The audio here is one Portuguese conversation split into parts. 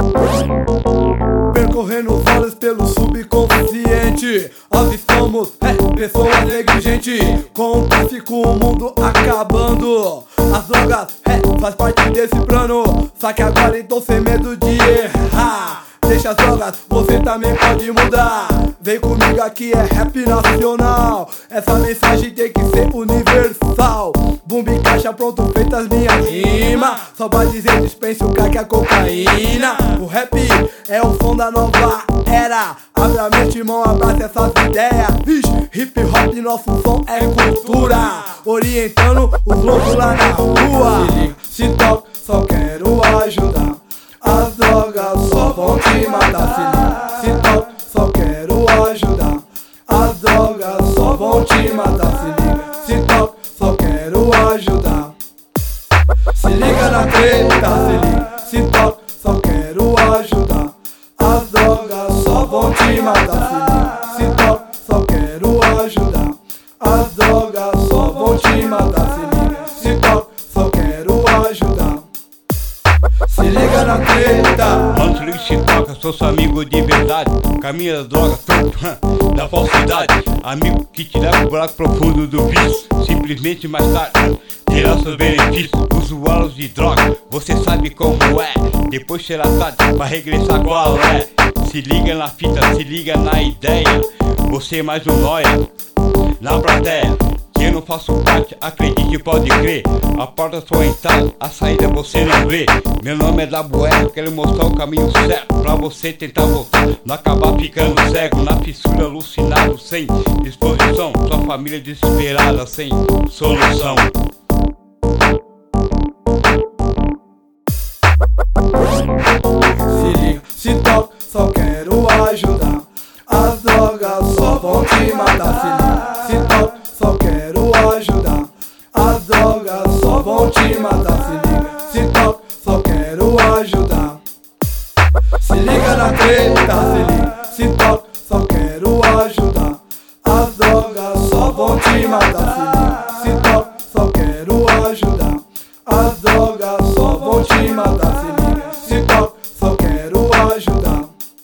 Percorrendo os olhos pelo subconsciente, avistamos pessoas negligentes. Com o tráfico o mundo acabando. As drogas faz parte desse plano. Só que agora então sem medo de errar. Deixa as drogas, você também pode mudar. Vem comigo, aqui é rap nacional. Essa mensagem tem que ser universal. Bumbo e caixa pronto, feitas minhas rimas. Só vai dizer dispense o crack, a cocaína. O rap é o som da nova era. Abre a mente, irmão, abraça essas ideias. Vixe, hip hop, nosso som é cultura. Orientando os loucos lá na rua. Se liga, se toca, só quero ajudar. As drogas só vão te matar. Se liga, se toca, só quero ajudar. As drogas só vão te matar. Se liga, se toca, só quero ajudar. Se liga na treta, se liga, se toca, só quero ajudar. As drogas só vão te matar. Se liga, se toca, só quero ajudar. As drogas só vão te matar. Se liga, se toca, só quero ajudar. Se liga na treta. Mano, se liga, se toca, sou seu amigo de verdade. Caminho da droga, da falsidade. Amigo que te leva pro buraco profundo do vício. Simplesmente mais tarde terá seus benefícios. Usuários de droga, você sabe como é. Depois será tarde pra regressar qual é. Se liga na fita, se liga na ideia. Você é mais um nóia na plateia. Que eu não faço parte, acredite, pode crer. A porta só entrada, a saída você não vê. Meu nome é Dabué, quero mostrar o caminho certo pra você tentar voltar, não acabar ficando cego. Na fissura, alucinado, sem disposição. Sua família desesperada, sem solução. Se liga, se toca, só quero ajudar. As drogas só vão te matar. Se liga, se toca, só quero ajudar. As drogas só vão te matar. Se liga, se toca, só quero ajudar. Se liga na treta, se liga, se toca, só quero ajudar. As drogas só vão te matar. Se liga, se toca, só quero ajudar. As drogas só vão te matar. Se liga, se toca, só quero ajudar.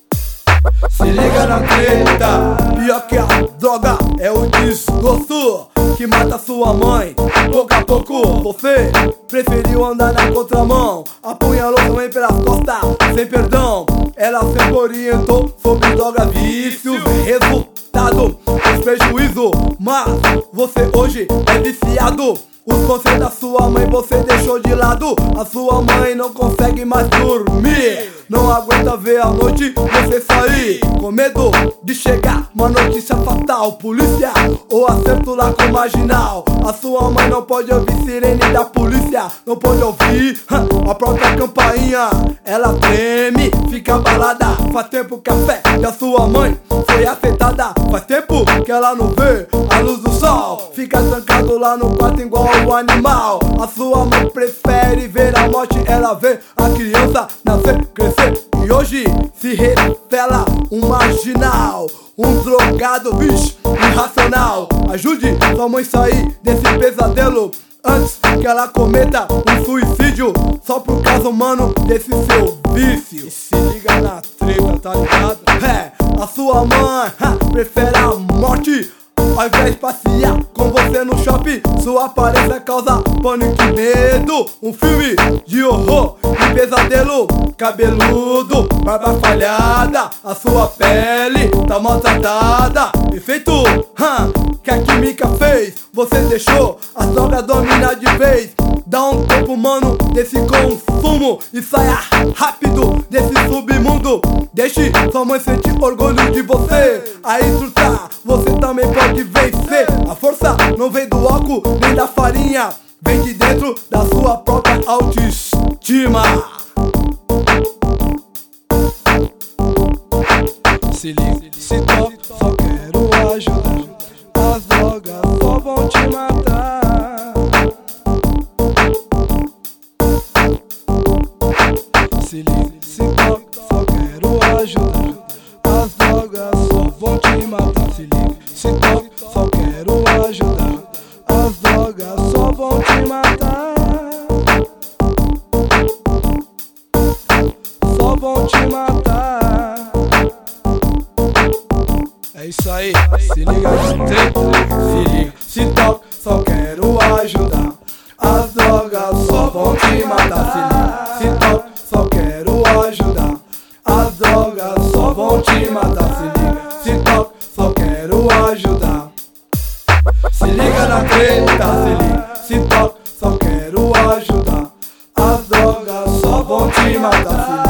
Se liga na treta. Pior que a droga é o desgosto que mata sua mãe. Pouco a pouco você preferiu andar na contramão. Apunhalou também pelas costas, sem perdão. Ela sempre orientou sobre droga, vícios. Resultado, os prejuízo. Mas você hoje é viciado. Os conselhos da sua mãe você deixou de lado. A sua mãe não consegue mais dormir. Não aguenta ver a noite você sair, com medo de chegar uma notícia fatal. Polícia ou acerto lá com o marginal. A sua mãe não pode ouvir sirene da polícia. Não pode ouvir a própria campainha. Ela treme, fica abalada. Faz tempo que a fé da sua mãe foi afetada. Faz tempo que ela não vê a luz do sol. Fica trancado lá no quarto igual o animal. A sua mãe prefere ver a morte. Ela vê a criança nascer, crescer e hoje se revela um marginal, um drogado, bicho, irracional. Ajude sua mãe sair desse pesadelo antes que ela cometa um suicídio, só por causa, mano, desse seu vício. E se liga na treta, tá ligado? A sua mãe prefere a morte ao invés de passear com você no shopping. Sua aparência causa pânico e medo. Um filme de horror e pesadelo. Cabeludo, barba falhada. A sua pele tá maltratada. Efeito que a química fez. Você deixou as drogas dominar de vez. Dá um tempo, mano, desse consumo e saia rápido desse submundo. Deixe sua mãe sentir orgulho de você. Aí surtar, você também pode vencer. A força não vem do álcool nem da farinha, vem de dentro da sua própria autoestima. Se liga, se toca, só quero ajudar. As drogas só vão te matar. Se liga, se toca, só quero ajudar. As drogas só vão te matar. Se liga, se toca, só quero ajudar. As drogas só vão te matar. Só vão te matar. É isso aí, se liga na treta, se liga. Se toca, só quero ajudar. As drogas só vão te matar. Se liga, se toca, só quero ajudar. As drogas só vão te matar. Se liga, se toca, só quero ajudar. Se liga na treta, se liga. Se toca, só quero ajudar. As drogas só vão te matar.